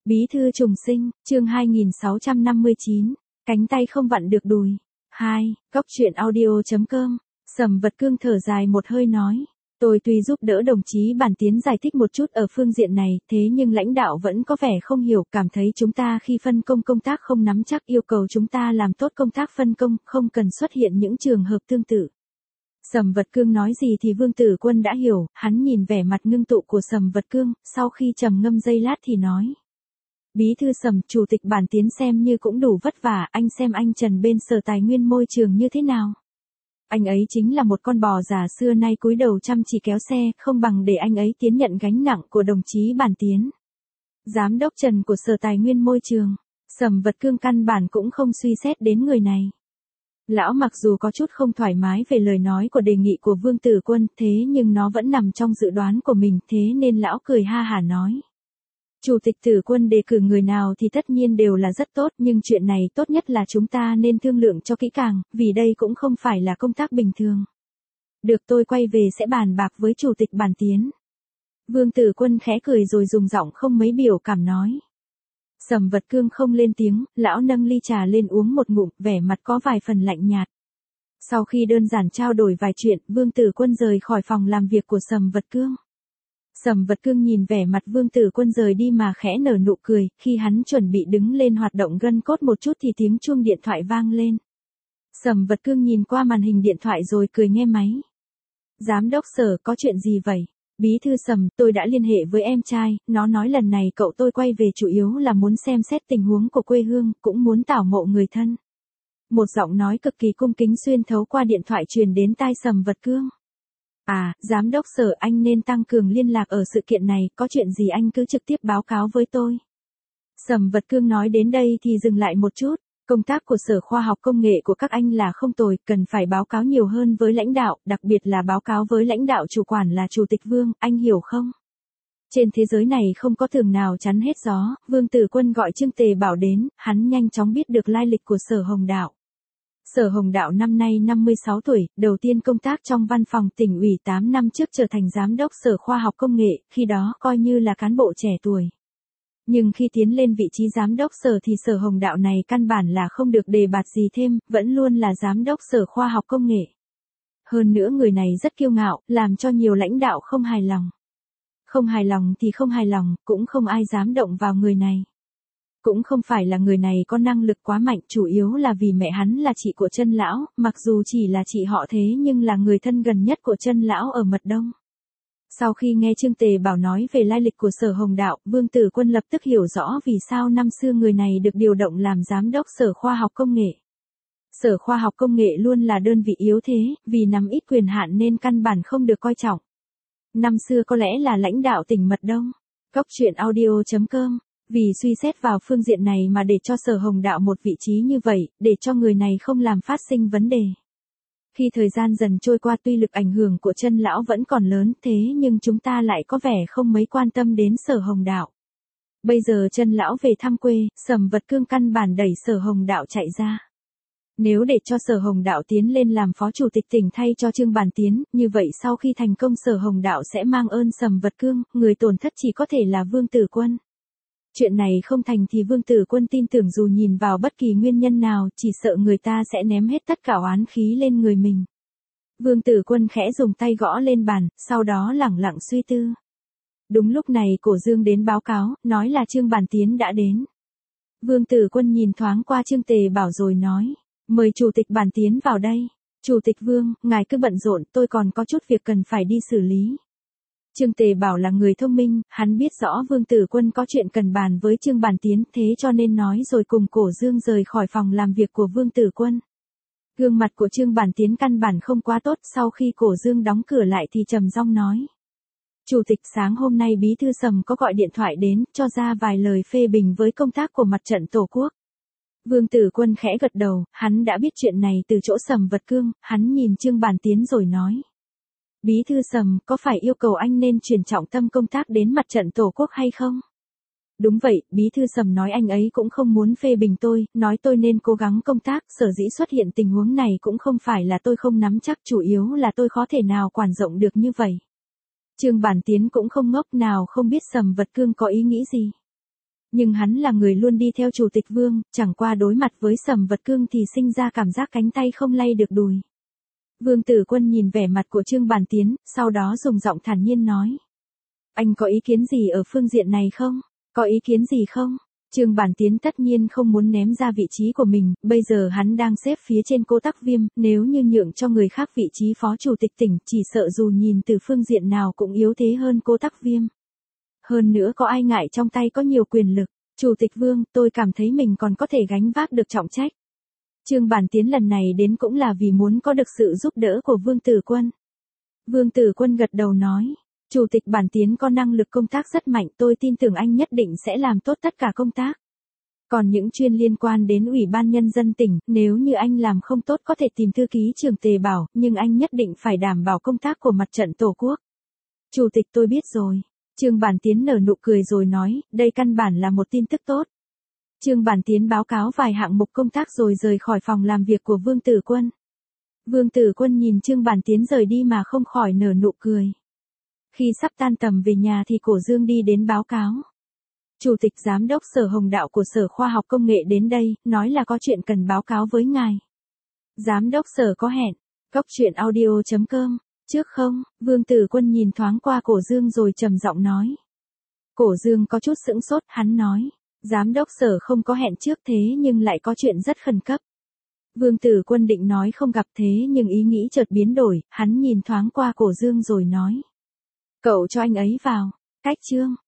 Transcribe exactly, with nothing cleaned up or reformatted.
Bí thư trùng sinh, chương hai nghìn sáu trăm năm mươi chín, cánh tay không vặn được đùi. hai, Cóc truyện audio.com, Sầm Vật Cương thở dài một hơi nói. Tôi tuy giúp đỡ đồng chí Bản Tiến giải thích một chút ở phương diện này, thế nhưng lãnh đạo vẫn có vẻ không hiểu, cảm thấy chúng ta khi phân công công tác không nắm chắc, yêu cầu chúng ta làm tốt công tác phân công, không cần xuất hiện những trường hợp tương tự. Sầm Vật Cương nói gì thì Vương Tử Quân đã hiểu, hắn nhìn vẻ mặt ngưng tụ của Sầm Vật Cương, sau khi trầm ngâm giây lát thì nói. Bí thư Sầm, chủ tịch Bản Tiến xem như cũng đủ vất vả, anh xem anh Trần bên Sở Tài nguyên Môi trường như thế nào. Anh ấy chính là một con bò già xưa nay cúi đầu chăm chỉ kéo xe, không bằng để anh ấy tiến nhận gánh nặng của đồng chí Bản Tiến. Giám đốc Trần của Sở Tài nguyên Môi trường, Sầm Vật Cương căn bản cũng không suy xét đến người này. Lão mặc dù có chút không thoải mái về lời nói của đề nghị của Vương Tử Quân, thế nhưng nó vẫn nằm trong dự đoán của mình, thế nên lão cười ha hả nói. Chủ tịch Tử Quân đề cử người nào thì tất nhiên đều là rất tốt, nhưng chuyện này tốt nhất là chúng ta nên thương lượng cho kỹ càng, vì đây cũng không phải là công tác bình thường. Được, tôi quay về sẽ bàn bạc với Chủ tịch Bản Tiến. Vương Tử Quân khẽ cười rồi dùng giọng không mấy biểu cảm nói. Sầm Vật Cương không lên tiếng, lão nâng ly trà lên uống một ngụm, vẻ mặt có vài phần lạnh nhạt. Sau khi đơn giản trao đổi vài chuyện, Vương Tử Quân rời khỏi phòng làm việc của Sầm Vật Cương. Sầm Vật Cương nhìn vẻ mặt Vương Tử Quân rời đi mà khẽ nở nụ cười, khi hắn chuẩn bị đứng lên hoạt động gân cốt một chút thì tiếng chuông điện thoại vang lên. Sầm Vật Cương nhìn qua màn hình điện thoại rồi cười nghe máy. Giám đốc Sở, có chuyện gì vậy? Bí thư Sầm, tôi đã liên hệ với em trai, nó nói lần này cậu tôi quay về chủ yếu là muốn xem xét tình huống của quê hương, cũng muốn tảo mộ người thân. Một giọng nói cực kỳ cung kính xuyên thấu qua điện thoại truyền đến tai Sầm Vật Cương. À, giám đốc Sở, anh nên tăng cường liên lạc ở sự kiện này, có chuyện gì anh cứ trực tiếp báo cáo với tôi. Sầm Vật Cương nói đến đây thì dừng lại một chút, công tác của Sở Khoa học Công nghệ của các anh là không tồi, cần phải báo cáo nhiều hơn với lãnh đạo, đặc biệt là báo cáo với lãnh đạo chủ quản là Chủ tịch Vương, anh hiểu không? Trên thế giới này không có tường nào chắn hết gió, Vương Tử Quân gọi Trương Tề Bảo đến, hắn nhanh chóng biết được lai lịch của Sở Hồng Đạo. Sở Hồng Đạo năm nay năm mươi sáu tuổi, đầu tiên công tác trong văn phòng tỉnh ủy, tám năm trước trở thành giám đốc Sở Khoa học Công nghệ, khi đó coi như là cán bộ trẻ tuổi. Nhưng khi tiến lên vị trí giám đốc sở thì Sở Hồng Đạo này căn bản là không được đề bạt gì thêm, vẫn luôn là giám đốc Sở Khoa học Công nghệ. Hơn nữa người này rất kiêu ngạo, làm cho nhiều lãnh đạo không hài lòng. Không hài lòng thì không hài lòng, cũng không ai dám động vào người này. Cũng không phải là người này có năng lực quá mạnh, chủ yếu là vì mẹ hắn là chị của Trân lão, mặc dù chỉ là chị họ thế nhưng là người thân gần nhất của Trân lão ở Mật Đông. Sau khi nghe Trương Tề Bảo nói về lai lịch của Sở Hồng Đạo, Vương Tử Quân lập tức hiểu rõ vì sao năm xưa người này được điều động làm giám đốc Sở Khoa học Công nghệ. Sở Khoa học Công nghệ luôn là đơn vị yếu thế, vì nắm ít quyền hạn nên căn bản không được coi trọng. Năm xưa có lẽ là lãnh đạo tỉnh Mật Đông. Cóc truyện audio.com, vì suy xét vào phương diện này mà để cho Sở Hồng Đạo một vị trí như vậy, để cho người này không làm phát sinh vấn đề. Khi thời gian dần trôi qua tuy lực ảnh hưởng của Trân lão vẫn còn lớn, thế nhưng chúng ta lại có vẻ không mấy quan tâm đến Sở Hồng Đạo. Bây giờ Trân lão về thăm quê, Sầm Vật Cương căn bản đẩy Sở Hồng Đạo chạy ra. Nếu để cho Sở Hồng Đạo tiến lên làm phó chủ tịch tỉnh thay cho Trương Bản Tiến, như vậy sau khi thành công Sở Hồng Đạo sẽ mang ơn Sầm Vật Cương, người tổn thất chỉ có thể là Vương Tử Quân. Chuyện này không thành thì Vương Tử Quân tin tưởng dù nhìn vào bất kỳ nguyên nhân nào, chỉ sợ người ta sẽ ném hết tất cả oán khí lên người mình. Vương Tử Quân khẽ dùng tay gõ lên bàn, sau đó lẳng lặng suy tư. Đúng lúc này Cổ Dương đến báo cáo, nói là Trương Bản Tiến đã đến. Vương Tử Quân nhìn thoáng qua Trương Tề Bảo rồi nói, mời Chủ tịch Bản Tiến vào đây. Chủ tịch Vương, ngài cứ bận rộn, tôi còn có chút việc cần phải đi xử lý. Trương Tề Bảo là người thông minh, hắn biết rõ Vương Tử Quân có chuyện cần bàn với Trương Bản Tiến, thế cho nên nói rồi cùng Cổ Dương rời khỏi phòng làm việc của Vương Tử Quân. Gương mặt của Trương Bản Tiến căn bản không quá tốt, sau khi Cổ Dương đóng cửa lại thì trầm giọng nói. Chủ tịch, sáng hôm nay Bí thư Sầm có gọi điện thoại đến, cho ra vài lời phê bình với công tác của mặt trận Tổ quốc. Vương Tử Quân khẽ gật đầu, hắn đã biết chuyện này từ chỗ Sầm Vật Cương, hắn nhìn Trương Bản Tiến rồi nói. Bí thư Sầm, có phải yêu cầu anh nên chuyển trọng tâm công tác đến mặt trận Tổ quốc hay không? Đúng vậy, Bí thư Sầm nói anh ấy cũng không muốn phê bình tôi, nói tôi nên cố gắng công tác, sở dĩ xuất hiện tình huống này cũng không phải là tôi không nắm chắc, chủ yếu là tôi khó thể nào quản rộng được như vậy. Trương Bản Tiến cũng không ngốc, nào không biết Sầm Vật Cương có ý nghĩ gì. Nhưng hắn là người luôn đi theo Chủ tịch Vương, chẳng qua đối mặt với Sầm Vật Cương thì sinh ra cảm giác cánh tay không lay được đùi. Vương Tử Quân nhìn vẻ mặt của Trương Bản Tiến, sau đó dùng giọng thản nhiên nói. Anh có ý kiến gì ở phương diện này không? Có ý kiến gì không? Trương Bản Tiến tất nhiên không muốn ném ra vị trí của mình, bây giờ hắn đang xếp phía trên Cố Tắc Viêm, nếu như nhượng cho người khác vị trí phó chủ tịch tỉnh, chỉ sợ dù nhìn từ phương diện nào cũng yếu thế hơn Cố Tắc Viêm. Hơn nữa có ai ngại trong tay có nhiều quyền lực, Chủ tịch Vương, tôi cảm thấy mình còn có thể gánh vác được trọng trách. Trương Bản Tiến lần này đến cũng là vì muốn có được sự giúp đỡ của Vương Tử Quân. Vương Tử Quân gật đầu nói. Chủ tịch Bản Tiến có năng lực công tác rất mạnh, tôi tin tưởng anh nhất định sẽ làm tốt tất cả công tác. Còn những chuyên liên quan đến Ủy ban Nhân dân tỉnh, nếu như anh làm không tốt có thể tìm thư ký trưởng Tề Bảo, nhưng anh nhất định phải đảm bảo công tác của mặt trận Tổ quốc. Chủ tịch tôi biết rồi. Trương Bản Tiến nở nụ cười rồi nói, đây căn bản là một tin tức tốt. Trương Bản Tiến báo cáo vài hạng mục công tác rồi rời khỏi phòng làm việc của Vương Tử Quân. Vương Tử Quân nhìn Trương Bản Tiến rời đi mà không khỏi nở nụ cười. Khi sắp tan tầm về nhà thì Cổ Dương đi đến báo cáo. Chủ tịch Giám đốc Sở Hồng Đạo của Sở Khoa học Công nghệ đến đây, nói là có chuyện cần báo cáo với ngài. Giám đốc Sở có hẹn. Cốc truyện audio chấm com. Trước không, Vương Tử Quân nhìn thoáng qua Cổ Dương rồi trầm giọng nói. Cổ Dương có chút sững sốt, hắn nói. Giám đốc Sở không có hẹn trước thế nhưng lại có chuyện rất khẩn cấp. Vương Tử Quân định nói không gặp thế nhưng ý nghĩ chợt biến đổi, hắn nhìn thoáng qua Cổ Dương rồi nói. Cậu cho anh ấy vào. Cách chương.